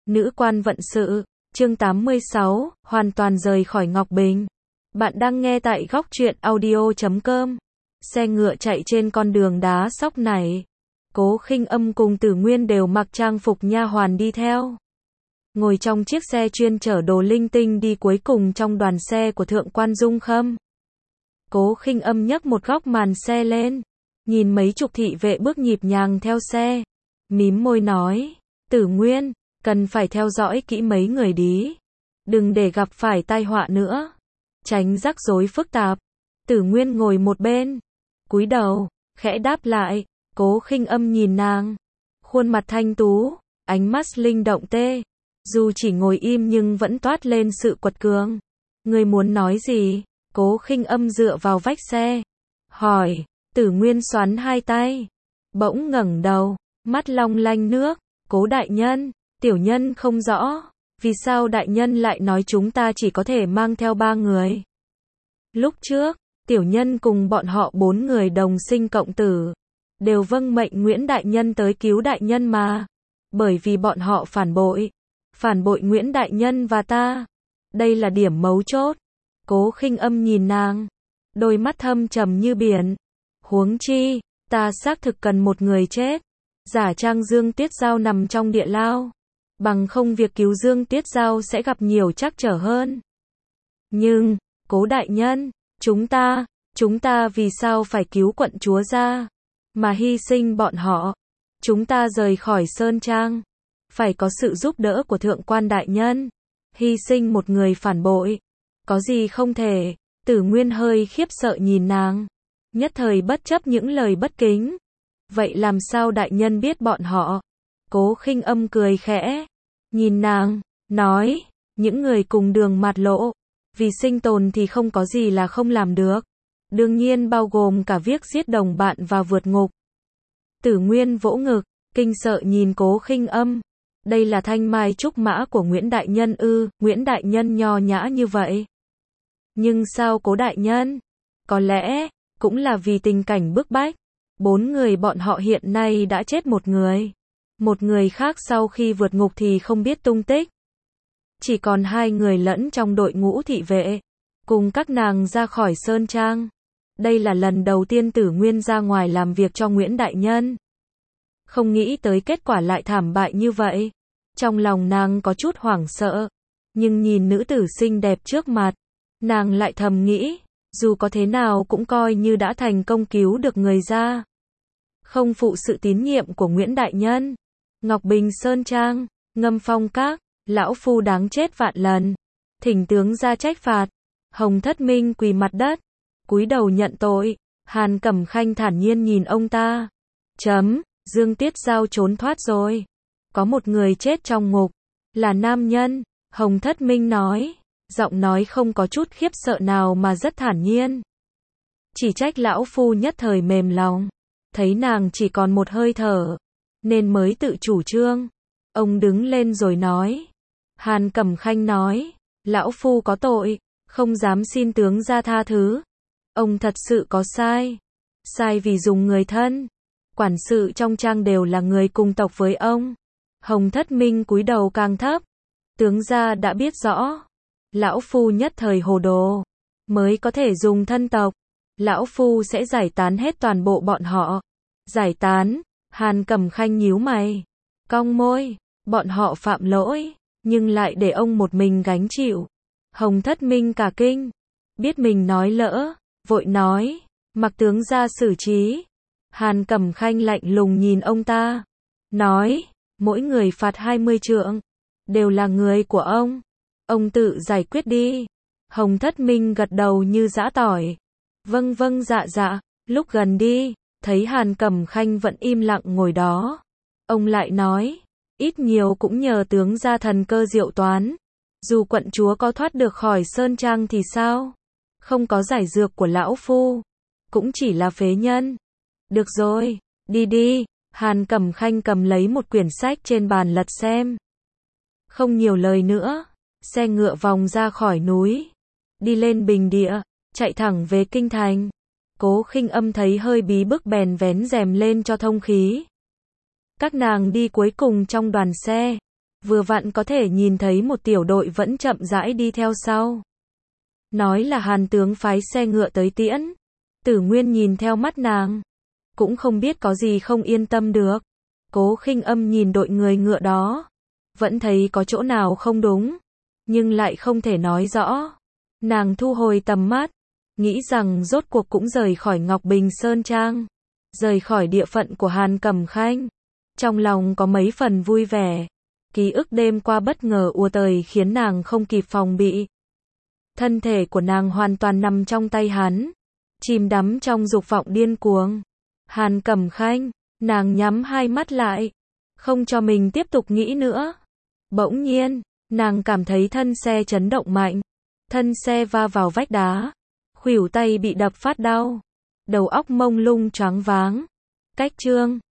Nữ quan vận sự, chương 86, hoàn toàn rời khỏi Ngọc Bình. Bạn đang nghe tại góc truyện audio.com. Xe ngựa chạy trên con đường đá sóc này. Cố Khinh Âm cùng Tử Nguyên đều mặc trang phục nha hoàn đi theo. Ngồi trong chiếc xe chuyên chở đồ linh tinh đi cuối cùng trong đoàn xe của Thượng quan Dung Khâm. Cố Khinh Âm nhấc một góc màn xe lên, nhìn mấy chục thị vệ bước nhịp nhàng theo xe, mím môi nói, Tử Nguyên, cần phải theo dõi kỹ mấy người đi, đừng để gặp phải tai họa nữa, tránh rắc rối phức tạp. Tử Nguyên ngồi một bên, cúi đầu, khẽ đáp lại. Cố Khinh Âm nhìn nàng, khuôn mặt thanh tú, ánh mắt linh động tê, dù chỉ ngồi im nhưng vẫn toát lên sự quật cường. Ngươi muốn nói gì? Cố Khinh Âm dựa vào vách xe, hỏi. Tử Nguyên xoắn hai tay, bỗng ngẩng đầu, mắt long lanh nước. Cố đại nhân, tiểu nhân không rõ, vì sao đại nhân lại nói chúng ta chỉ có thể mang theo 3 người? Lúc trước, tiểu nhân cùng bọn họ 4 người đồng sinh cộng tử, đều vâng mệnh Nguyễn đại nhân tới cứu đại nhân mà, bởi vì bọn họ phản bội Nguyễn đại nhân và ta. Đây là điểm mấu chốt. Cố Khinh Âm nhìn nàng, đôi mắt thâm trầm như biển. Huống chi, ta xác thực cần một người chết, giả trang Dương Tiết Giao nằm trong địa lao, bằng không việc cứu Dương Tiết Giao sẽ gặp nhiều trắc trở hơn. Nhưng, Cố đại nhân, chúng ta vì sao phải cứu quận chúa ra, mà hy sinh bọn họ? Chúng ta rời khỏi Sơn Trang, phải có sự giúp đỡ của Thượng quan đại nhân, hy sinh một người phản bội, có gì không thể? Tử Nguyên hơi khiếp sợ nhìn nàng, nhất thời bất chấp những lời bất kính. Vậy làm sao đại nhân biết bọn họ? Cố Khinh Âm cười khẽ, nhìn nàng, nói, những người cùng đường mạt lộ, vì sinh tồn thì không có gì là không làm được. Đương nhiên bao gồm cả việc giết đồng bạn và vượt ngục. Tử Nguyên vỗ ngực, kinh sợ nhìn Cố Khinh Âm. Đây là thanh mai trúc mã của Nguyễn đại nhân ư? Nguyễn đại nhân nho nhã như vậy. Nhưng sao Cố đại nhân? Có lẽ cũng là vì tình cảnh bức bách. 4 người bọn họ hiện nay đã chết một người. Một người khác sau khi vượt ngục thì không biết tung tích. Chỉ còn 2 người lẫn trong đội ngũ thị vệ, cùng các nàng ra khỏi Sơn Trang. Đây là lần đầu tiên Tử Nguyên ra ngoài làm việc cho Nguyễn đại nhân. Không nghĩ tới kết quả lại thảm bại như vậy. Trong lòng nàng có chút hoảng sợ, nhưng nhìn nữ tử xinh đẹp trước mặt, nàng lại thầm nghĩ, dù có thế nào cũng coi như đã thành công cứu được người ra. Không phụ sự tín nhiệm của Nguyễn đại nhân. Ngọc Bình Sơn Trang, Ngâm Phong Các, lão phu đáng chết vạn lần, thỉnh tướng ra trách phạt. Hồng Thất Minh quỳ mặt đất, cúi đầu nhận tội. Hàn Cẩm Khanh thản nhiên nhìn ông ta. Dương Tiết Giao trốn thoát rồi. Có một người chết trong ngục, là nam nhân. Hồng Thất Minh nói, giọng nói không có chút khiếp sợ nào mà rất thản nhiên. Chỉ trách lão phu nhất thời mềm lòng, thấy nàng chỉ còn một hơi thở, nên mới tự chủ trương. Ông đứng lên rồi nói. Hàn Cẩm Khanh nói, lão phu có tội, không dám xin tướng ra tha thứ. Ông thật sự có sai. Sai vì dùng người thân. Quản sự trong trang đều là người cùng tộc với ông. Hồng Thất Minh cúi đầu càng thấp. Tướng gia đã biết rõ. Lão phu nhất thời hồ đồ, mới có thể dùng thân tộc. Lão phu sẽ giải tán hết toàn bộ bọn họ. Giải tán? Hàn Cẩm Khanh nhíu mày, cong môi. Bọn họ phạm lỗi, nhưng lại để ông một mình gánh chịu. Hồng Thất Minh cả kinh, biết mình nói lỡ, vội nói, mặc tướng ra xử trí. Hàn Cẩm Khanh lạnh lùng nhìn ông ta, nói, mỗi người phạt 20 trượng, đều là người của ông tự giải quyết đi. Hồng Thất Minh gật đầu như giã tỏi, vâng vâng dạ dạ. Lúc gần đi, thấy Hàn Cẩm Khanh vẫn im lặng ngồi đó, ông lại nói, ít nhiều cũng nhờ tướng gia thần cơ diệu toán. Dù quận chúa có thoát được khỏi Sơn Trang thì sao? Không có giải dược của lão phu, cũng chỉ là phế nhân. Được rồi, đi đi. Hàn Cẩm Khanh cầm lấy một quyển sách trên bàn lật xem. Không nhiều lời nữa, xe ngựa vòng ra khỏi núi, đi lên bình địa, chạy thẳng về kinh thành. Cố Khinh Âm thấy hơi bí bức bèn vén rèm lên cho thông khí. Các nàng đi cuối cùng trong đoàn xe, Vừa vặn có thể nhìn thấy một tiểu đội vẫn chậm rãi đi theo sau. Nói là Hàn tướng phái xe ngựa tới tiễn. Tử Nguyên nhìn theo mắt nàng. Cũng không biết có gì không yên tâm được. Cố Khinh Âm nhìn đội người ngựa đó. Vẫn thấy có chỗ nào không đúng. Nhưng lại không thể nói rõ. Nàng thu hồi tầm mắt. Nghĩ rằng rốt cuộc cũng rời khỏi Ngọc Bình Sơn Trang. Rời khỏi địa phận của Hàn Cẩm Khanh. Trong lòng có mấy phần vui vẻ. Ký ức đêm qua bất ngờ ùa tới khiến nàng không kịp phòng bị. Thân thể của nàng hoàn toàn nằm trong tay hắn. Chìm đắm trong dục vọng điên cuồng. Hàn Cẩm Khanh, nàng nhắm hai mắt lại. Không cho mình tiếp tục nghĩ nữa. Bỗng nhiên, nàng cảm thấy thân xe chấn động mạnh. Thân xe va vào vách đá. Khuỷu tay bị đập phát đau. Đầu óc mông lung choáng váng. Cách chương